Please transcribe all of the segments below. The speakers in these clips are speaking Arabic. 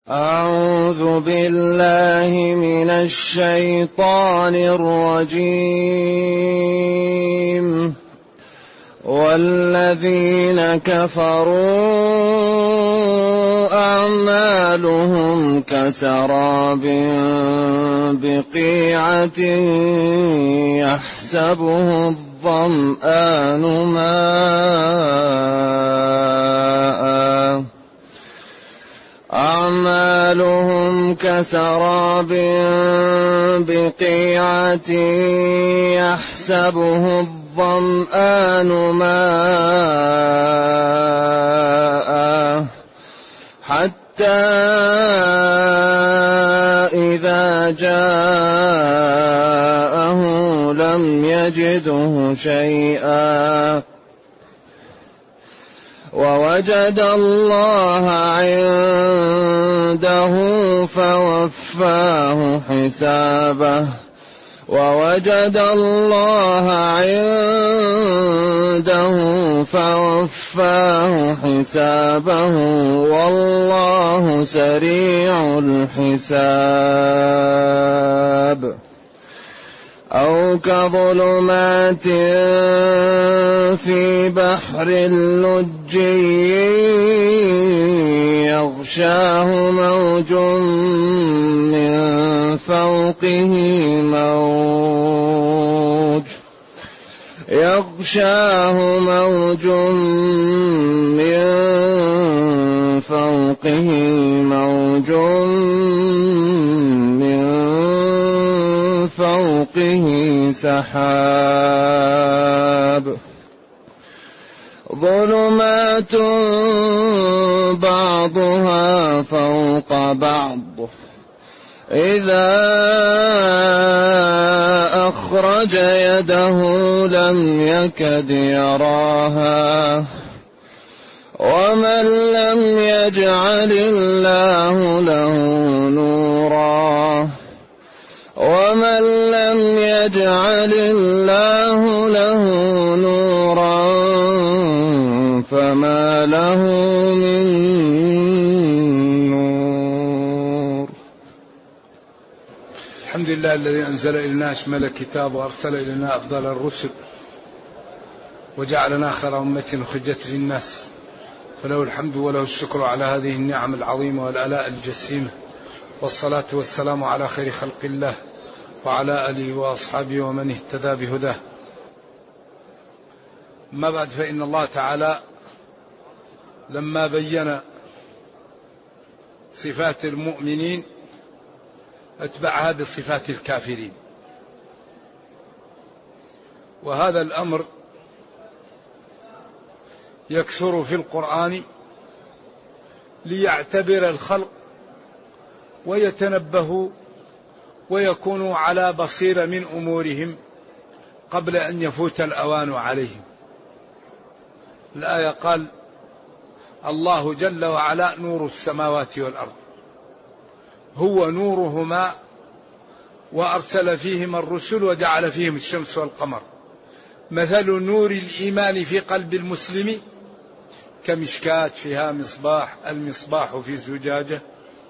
أعوذ بالله من الشيطان الرجيم. والذين كفروا أعمالهم كسراب بقيعة يحسبه الظمآن ماء أعمالهم كسراب بقيعة يحسبه الظمآن ماء حتى إذا جاءه لم يجده شيئا ووجد الله عنده فوفاه حسابه والله سريع الحساب. أو كظلمات في بحر لجي يغشاه موج من فوقه موج من فوقه سحاب ظلمات بعضها فوق بعض إذا أخرج يده لم يكد يراها ومن لم يجعل الله له نورا فما له من نور. الحمد لله الذي أنزل إلينا أشمل الكتاب وأرسل إلينا أفضل الرسل وجعلنا خير أمة أخرجت للناس، فله الحمد وله الشكر على هذه النعم العظيمة والآلاء الجسيمة، والصلاة والسلام على خير خلق الله وعلى آله وأصحابه ومن اهتدى بهداه. ما بعد، فإن الله تعالى لما بين صفات المؤمنين اتبعها بصفات الكافرين، وهذا الأمر يكثر في القرآن ليعتبر الخلق ويتنبهوا ويكونوا على بصيرة من أمورهم قبل أن يفوت الأوان عليهم. الآية قال الله جل وعلا نور السماوات والأرض، هو نورهما وأرسل فيهم الرسل وجعل فيهم الشمس والقمر، مثل نور الإيمان في قلب المسلم كمشكاة فيها مصباح، المصباح في زجاجة،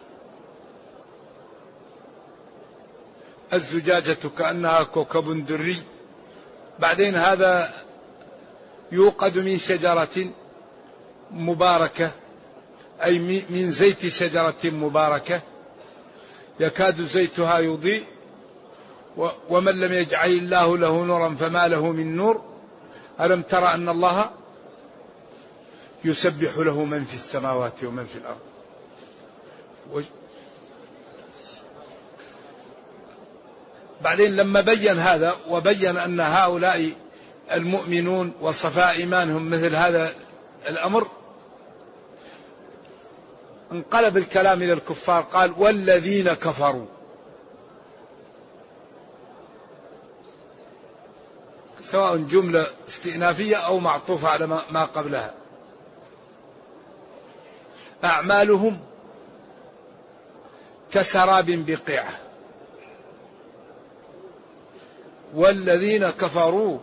الزجاجة كأنها كوكب دري. بعدين هذا يوقد من شجرة مباركة، أي من زيت شجرة مباركة يكاد زيتها يضيء، ومن لم يجعل الله له نورا فما له من نور. ألم ترى أن الله يسبح له من في السماوات ومن في الأرض. بعدين لما بين هذا وبين أن هؤلاء المؤمنون وصفاء إيمانهم مثل هذا الأمر، انقلب الكلام إلى الكفار، قال والذين كفروا، سواء جملة استئنافية أو معطوفة على ما قبلها. أعمالهم كسراب بقيعة، والذين كفروا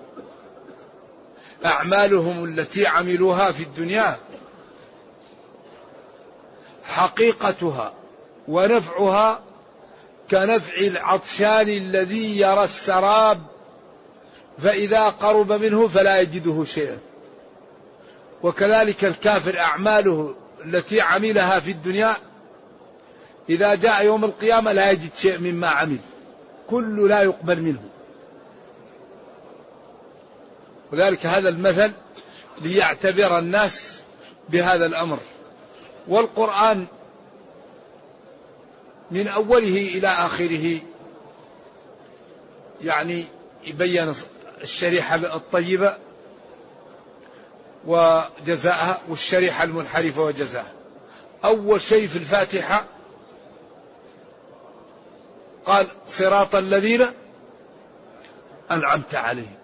أعمالهم التي عملوها في الدنيا حقيقتها ونفعها كنفع العطشان الذي يرى السراب فإذا قرب منه فلا يجده شيئا. وكذلك الكافر أعماله التي عملها في الدنيا إذا جاء يوم القيامة لا يجد شيء مما عمل، كل لا يقبل منه. وذلك هذا المثل ليعتبر الناس بهذا الأمر. والقرآن من أوله إلى آخره يعني يبين الشريحة الطيبة وجزاءها والشريحة المنحرفة وجزاءها. أول شيء في الفاتحة قال صراط الذين أنعمت عليهم،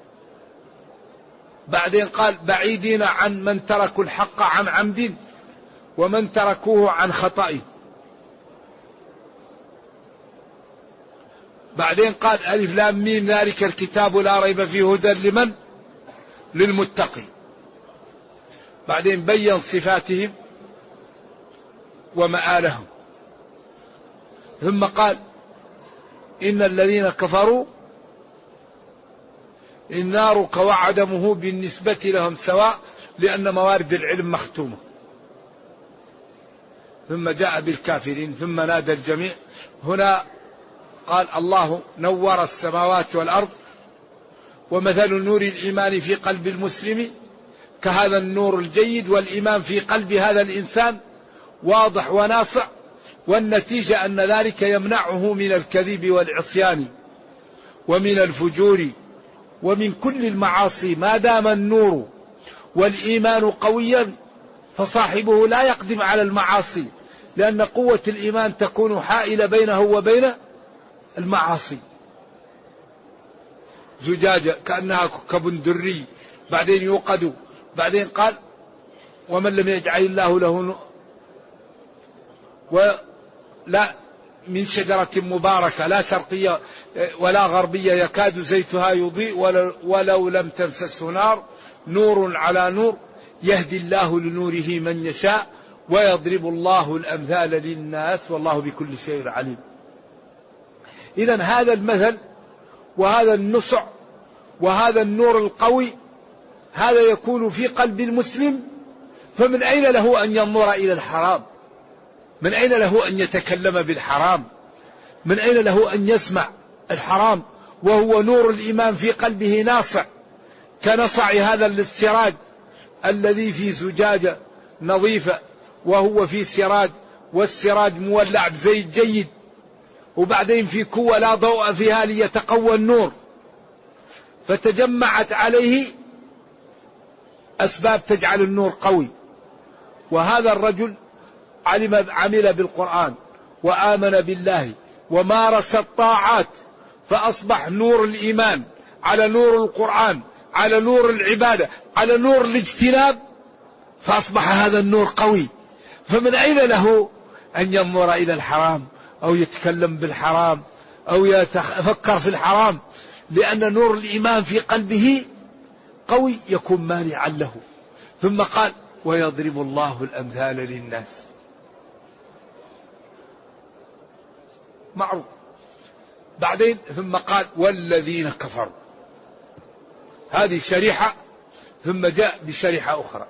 بعدين قال بعيدين عن من تركوا الحق عن عمد ومن تركوه عن خطأ، بعدين قال ألف لام ميم ذلك الكتاب لا ريب فيه هدى لمن للمتقين، بعدين بين صفاتهم ومآلهم، ثم قال إن الذين كفروا النار كوعدمه بالنسبة لهم سواء لأن موارد العلم مختومة، ثم جاء بالكافرين ثم نادى الجميع. هنا قال الله نور السماوات والأرض ومثل نور الإيمان في قلب المسلم كهذا النور الجيد، والإيمان في قلب هذا الإنسان واضح وناصع، والنتيجة أن ذلك يمنعه من الكذب والعصيان ومن الفجور ومن كل المعاصي. ما دام النور والإيمان قويا فصاحبه لا يقدم على المعاصي، لأن قوة الإيمان تكون حائلة بينه وبين المعاصي. زجاجة كأنها كبندري، بعدين يوقد، بعدين قال ومن لم يجعل الله له ولا من شجرة مباركة لا شرقية ولا غربية يكاد زيتها يضيء ولو لم تمسسه نار، نور على نور يهدي الله لنوره من يشاء ويضرب الله الأمثال للناس والله بكل شيء عليم. إذن هذا المثل وهذا النصع وهذا النور القوي هذا يكون في قلب المسلم، فمن أين له أن ينظر إلى الحرام؟ من أين له أن يتكلم بالحرام؟ من أين له أن يسمع الحرام وهو نور الإيمان في قلبه ناصع كنصع هذا السراج الذي في زجاجة نظيفة وهو في سراج، والسراج مولع بزيت جيد، وبعدين في قوة لا ضوء فيها ليتقوى النور، فتجمعت عليه أسباب تجعل النور قوي. وهذا الرجل عمل بالقرآن وآمن بالله ومارس الطاعات، فأصبح نور الإيمان على نور القرآن على نور العبادة على نور الاجتناب، فأصبح هذا النور قوي. فمن أين له أن ينظر إلى الحرام أو يتكلم بالحرام أو يتفكر في الحرام؟ لأن نور الإيمان في قلبه قوي يكون مانعا له. ثم قال ويضرب الله الأمثال للناس، معروف. بعدين ثم قال والذين كفروا، هذه شريحة، ثم جاء بشريحة أخرى.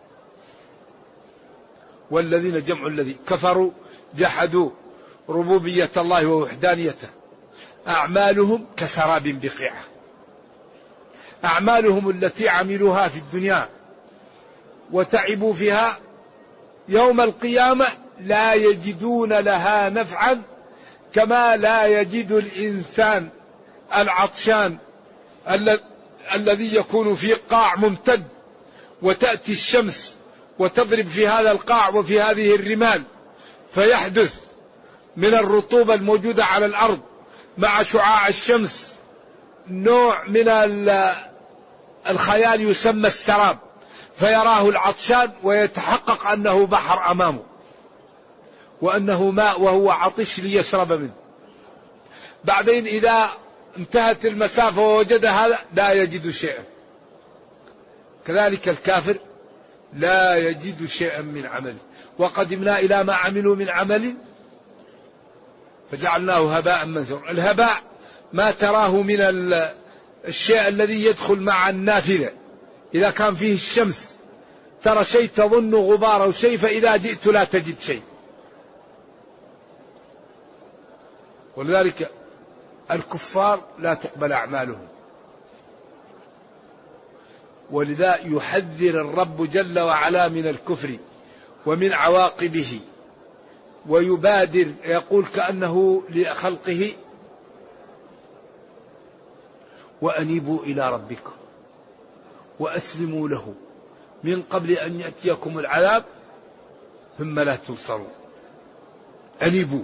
والذين جمع الذي كفروا جحدوا ربوبية الله ووحدانيته، أعمالهم كسراب بقيعة، أعمالهم التي عملوها في الدنيا وتعبوا فيها يوم القيامة لا يجدون لها نفعا، كما لا يجد الإنسان العطشان الذي يكون في قاع ممتد وتأتي الشمس وتضرب في هذا القاع وفي هذه الرمال، فيحدث من الرطوبة الموجودة على الأرض مع شعاع الشمس نوع من الخيال يسمى السراب، فيراه العطشان ويتحقق أنه بحر أمامه وأنه ماء وهو عطش ليشرب منه. بعدين إذا انتهت المسافة ووجد هذا لا يجد شيئا. كذلك الكافر لا يجد شيئا من عمله. وقدمنا إلى ما عملوا من عمل فجعلناه هباء منثورا. الهباء ما تراه من الشيء الذي يدخل مع النافذة، إذا كان فيه الشمس ترى شيء تظن غبار أو شيء، فإذا جئت لا تجد شيء. ولذلك الكفار لا تقبل أعمالهم، ولذا يحذر الرب جل وعلا من الكفر ومن عواقبه، ويبادر يقول كأنه لخلقه: وأنيبوا إلى ربكم وأسلموا له من قبل أن يأتيكم العذاب ثم لا تنصرون. أنيبوا.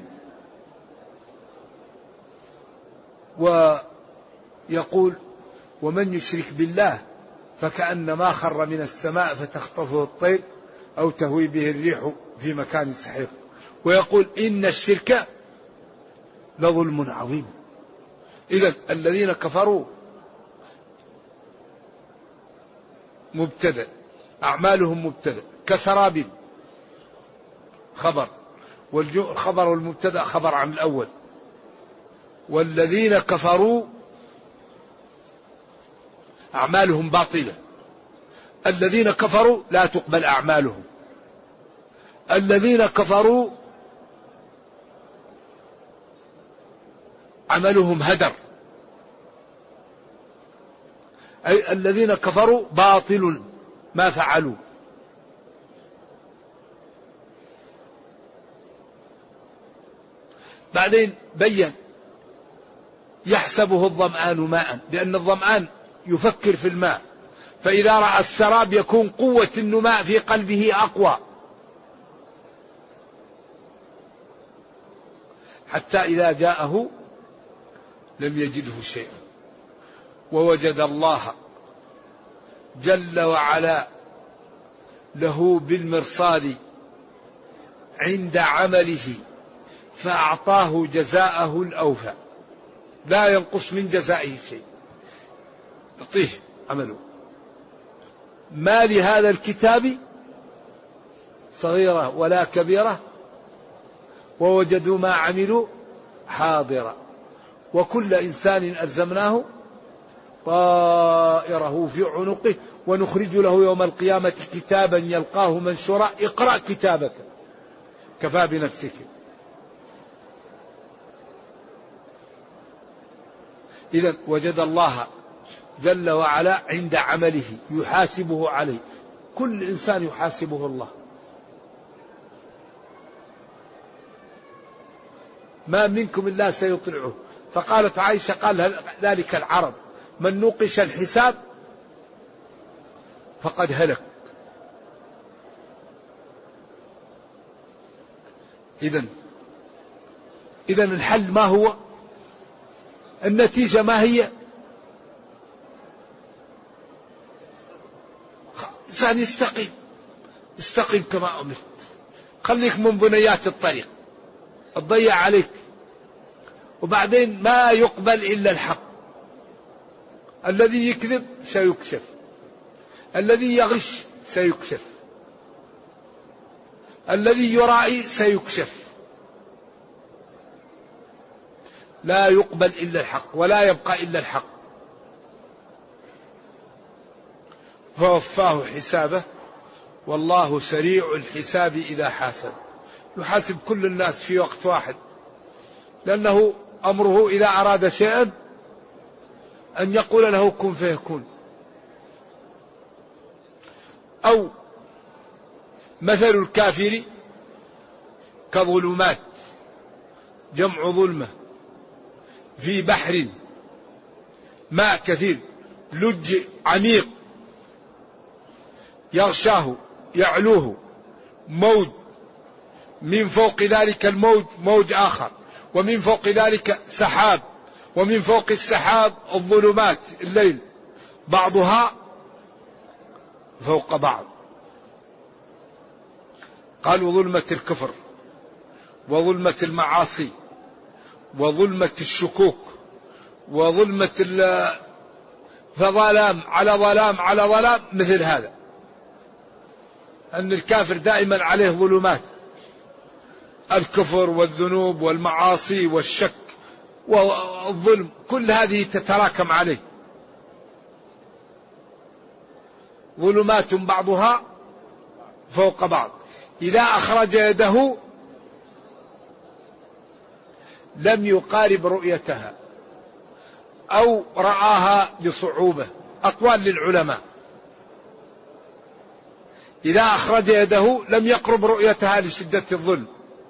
ويقول: ومن يشرك بالله فكأنما خر من السماء فتخطفه الطير أو تهوي به الريح في مكان سحيق. ويقول: إن الشرك لظلم عظيم. إذن الذين كفروا مبتدأ، أعمالهم مبتدأ، كسراب خبر، والخبر والمبتدأ خبر عن الأول. والذين كفروا أعمالهم باطلة. الذين كفروا لا تقبل أعمالهم. الذين كفروا عملهم هدر، أي الذين كفروا باطل ما فعلوا. بعدين بين: يحسبه الظمآن ماء، لأن الظمآن يفكر في الماء، فإذا رأى السراب يكون قوة النماء في قلبه أقوى، حتى إذا جاءه لم يجده شيئا، ووجد الله جل وعلا له بالمرصاد عند عمله فأعطاه جزاءه الأوفى، لا ينقص من جزائه شيء، يعطيه عمله. ما لهذا الكتاب صغيرة ولا كبيرة ووجدوا ما عملوا حاضرا وكل إنسان ألزمناه طائره في عنقه ونخرج له يوم القيامة كتابا يلقاه منشورا اقرأ كتابك كفى بنفسك. إذا وجد الله جل وعلا عند عمله يحاسبه عليه، كل إنسان يحاسبه الله. ما منكم إلا سيطلعه. فقالت عائشة قال ذلك العرب: من نوقش الحساب فقد هلك. إذن الحل ما هو؟ النتيجة ما هي؟ إنسان استقيم كما أمرت، خليك من بنيات الطريق تضيع عليك، وبعدين ما يقبل إلا الحق. الذي يكذب سيكشف، الذي يغش سيكشف، الذي يرائي سيكشف. لا يقبل إلا الحق ولا يبقى إلا الحق. فوفاه حسابه والله سريع الحساب إذا حاسب. يحاسب كل الناس في وقت واحد، لأنه أمره إذا أراد شيئا أن يقول له كن فيكون. أو مثل الكافر كظلمات، جمع ظلمة، في بحر ماء كثير لج عميق يغشاه يعلوه موج، من فوق ذلك الموج موج آخر، ومن فوق ذلك سحاب، ومن فوق السحاب الظلمات الليل بعضها فوق بعض. قالوا ظلمة الكفر وظلمة المعاصي وظلمة الشكوك وظلمة فظلام على ظلام على ظلام. مثل هذا أن الكافر دائما عليه ظلمات، الكفر والذنوب والمعاصي والشك والظلم، كل هذه تتراكم عليه. ظلمات بعضها فوق بعض، إذا أخرج يده لم يقارب رؤيتها أو رآها بصعوبة. أقوال للعلماء: إذا أخرج يده لم يقرب رؤيتها لشدة الظلم،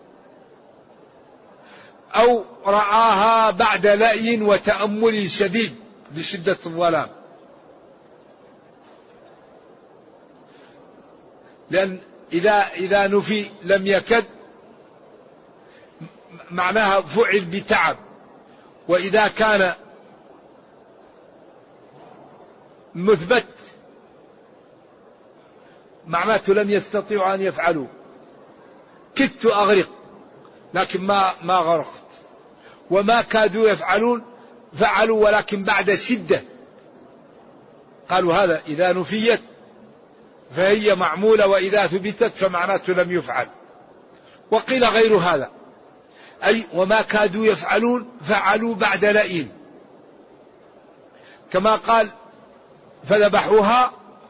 أو رآها بعد لأي وتأمل شديد لشدة الظلام. لأن إذا نفي لم يكد معناها فعل بتعب، وإذا كان مثبت معناته لم يستطيعوا أن يفعلوا. كدت أغرق لكن ما غرقت، وما كادوا يفعلون فعلوا ولكن بعد شدة. قالوا هذا إذا نفيت فهي معمولة، وإذا ثبتت فمعناته لم يفعل. وقيل غير هذا، أي وما كادوا يفعلون فعلوا بعد لئيم، كما قال فذبحوها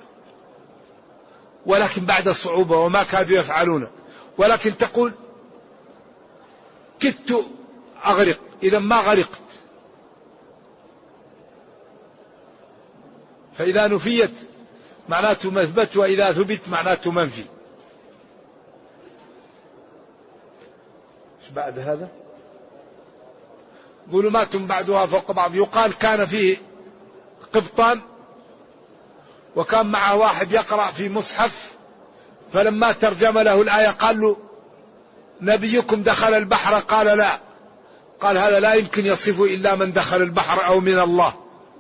ولكن بعد الصعوبة وما كادوا يفعلون. ولكن تقول كدت أغرق، إذا ما غرقت. فإذا نفيت معناته مثبت، وإذا ثبت معناته منفي. ايش بعد هذا؟ ظلمات بعضها فوق بعض. يقال كان فيه قبطان وكان معه واحد يقرأ في مصحف، فلما ترجم له الآية قال له نبيكم دخل البحر؟ قال لا. قال هذا لا يمكن يصف إلا من دخل البحر أو من الله.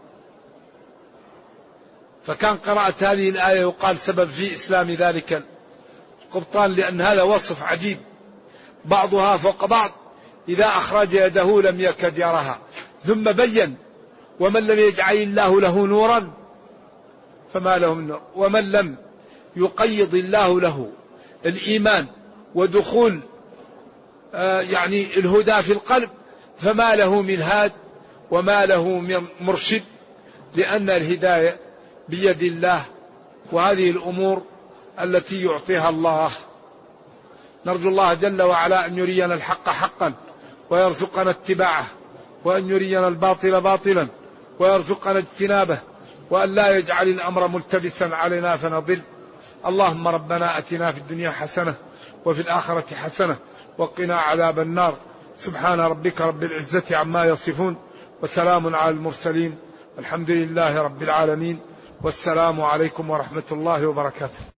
فكان قرأت هذه الآية يقال سبب في إسلام ذلك القبطان، لأن هذا وصف عجيب. بعضها فوق بعض، إذا أخرج يده لم يكد يراها. ثم بين ومن لم يجعل الله له نورا فما له من نور، ومن لم يقيض الله له الإيمان ودخول يعني الهدى في القلب فما له من هاد وما له من مرشد، لأن الهداية بيد الله، وهذه الأمور التي يعطيها الله. نرجو الله جل وعلا أن يرينا الحق حقا ويرزقنا اتباعه، وأن يرينا الباطل باطلا ويرزقنا اجتنابه، وأن لا يجعل الأمر ملتبسا علينا فنضل. اللهم ربنا أتنا في الدنيا حسنة وفي الآخرة حسنة وقنا عذاب النار. سبحان ربك رب العزة عما يصفون، وسلام على المرسلين، الحمد لله رب العالمين، والسلام عليكم ورحمة الله وبركاته.